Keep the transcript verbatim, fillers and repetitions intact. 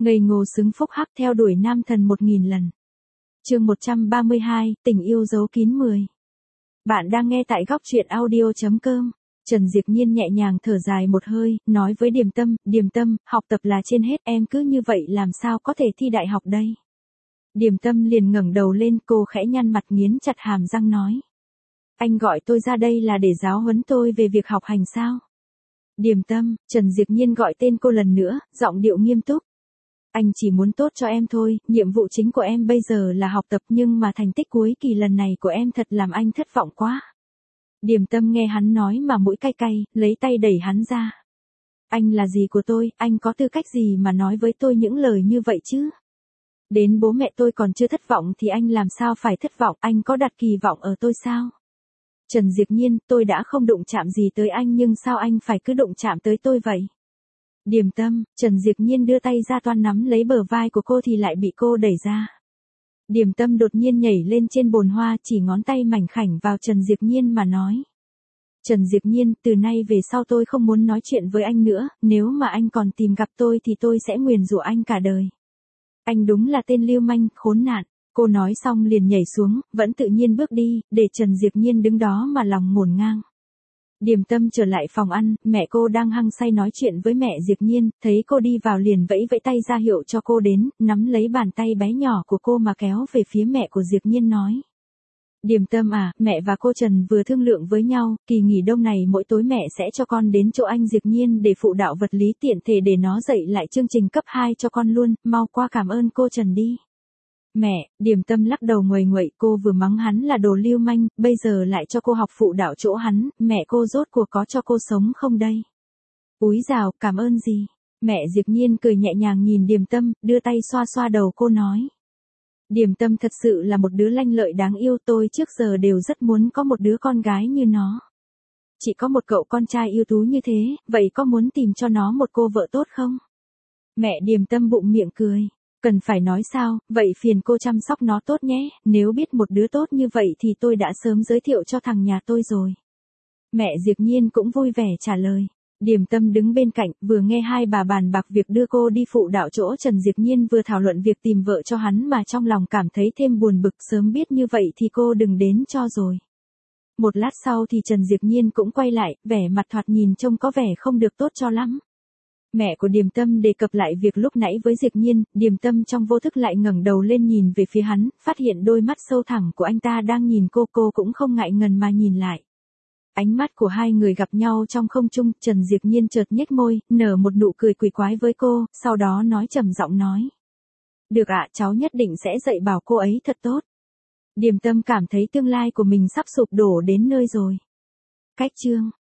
Ngây ngô xứng phúc hắc theo đuổi nam thần một nghìn lần. Chương một trăm ba mươi hai, tình yêu giấu kín mười. Bạn đang nghe tại góc truyện audio chấm com. Trần Diệp Nhiên nhẹ nhàng thở dài một hơi, nói với Điềm Tâm, Điềm Tâm, học tập là trên hết, em cứ như vậy làm sao có thể thi đại học đây. Điềm Tâm liền ngẩng đầu lên, cô khẽ nhăn mặt nghiến chặt hàm răng nói. Anh gọi tôi ra đây là để giáo huấn tôi về việc học hành sao? Điềm Tâm, Trần Diệp Nhiên gọi tên cô lần nữa, giọng điệu nghiêm túc. Anh chỉ muốn tốt cho em thôi, nhiệm vụ chính của em bây giờ là học tập nhưng mà thành tích cuối kỳ lần này của em thật làm anh thất vọng quá. Điềm Tâm nghe hắn nói mà mũi cay cay, lấy tay đẩy hắn ra. Anh là gì của tôi, anh có tư cách gì mà nói với tôi những lời như vậy chứ? Đến bố mẹ tôi còn chưa thất vọng thì anh làm sao phải thất vọng, anh có đặt kỳ vọng ở tôi sao? Trần Diệp Nhiên, tôi đã không đụng chạm gì tới anh nhưng sao anh phải cứ đụng chạm tới tôi vậy? Điềm Tâm, Trần Diệp Nhiên đưa tay ra toan nắm lấy bờ vai của cô thì lại bị cô đẩy ra. Điềm Tâm đột nhiên nhảy lên trên bồn hoa chỉ ngón tay mảnh khảnh vào Trần Diệp Nhiên mà nói. Trần Diệp Nhiên, từ nay về sau tôi không muốn nói chuyện với anh nữa, nếu mà anh còn tìm gặp tôi thì tôi sẽ nguyền rủa anh cả đời. Anh đúng là tên lưu manh, khốn nạn. Cô nói xong liền nhảy xuống, vẫn tự nhiên bước đi, để Trần Diệp Nhiên đứng đó mà lòng ngổn ngang. Điềm Tâm trở lại phòng ăn, mẹ cô đang hăng say nói chuyện với mẹ Diệp Nhiên, thấy cô đi vào liền vẫy vẫy tay ra hiệu cho cô đến, nắm lấy bàn tay bé nhỏ của cô mà kéo về phía mẹ của Diệp Nhiên nói. Điềm Tâm à, mẹ và cô Trần vừa thương lượng với nhau, kỳ nghỉ đông này mỗi tối mẹ sẽ cho con đến chỗ anh Diệp Nhiên để phụ đạo vật lý tiện thể để nó dạy lại chương trình cấp hai cho con luôn, mau qua cảm ơn cô Trần đi. Mẹ, Điềm Tâm lắc đầu nguầy nguậy, cô vừa mắng hắn là đồ lưu manh, bây giờ lại cho cô học phụ đạo chỗ hắn, mẹ cô rốt cuộc có cho cô sống không đây? Úi dào, cảm ơn gì? Mẹ Diệp Nhiên cười nhẹ nhàng nhìn Điềm Tâm, đưa tay xoa xoa đầu cô nói. Điềm Tâm thật sự là một đứa lanh lợi đáng yêu, tôi trước giờ đều rất muốn có một đứa con gái như nó. Chỉ có một cậu con trai ưu tú như thế, vậy có muốn tìm cho nó một cô vợ tốt không? Mẹ Điềm Tâm bụng miệng cười. Cần phải nói sao, vậy phiền cô chăm sóc nó tốt nhé, nếu biết một đứa tốt như vậy thì tôi đã sớm giới thiệu cho thằng nhà tôi rồi. Mẹ Diệp Nhiên cũng vui vẻ trả lời. Điềm Tâm đứng bên cạnh, vừa nghe hai bà bàn bạc việc đưa cô đi phụ đạo chỗ Trần Diệp Nhiên vừa thảo luận việc tìm vợ cho hắn mà trong lòng cảm thấy thêm buồn bực, sớm biết như vậy thì cô đừng đến cho rồi. Một lát sau thì Trần Diệp Nhiên cũng quay lại, vẻ mặt thoạt nhìn trông có vẻ không được tốt cho lắm. Mẹ của Điềm Tâm đề cập lại việc lúc nãy với Diệp Nhiên, Điềm Tâm trong vô thức lại ngẩng đầu lên nhìn về phía hắn, phát hiện đôi mắt sâu thẳm của anh ta đang nhìn cô, cô cũng không ngại ngần mà nhìn lại. Ánh mắt của hai người gặp nhau trong không trung, Trần Diệp Nhiên chợt nhếch môi, nở một nụ cười quỷ quái với cô, sau đó nói trầm giọng nói. Được ạ, cháu nhất định sẽ dạy bảo cô ấy thật tốt. Điềm Tâm cảm thấy tương lai của mình sắp sụp đổ đến nơi rồi. Cách chương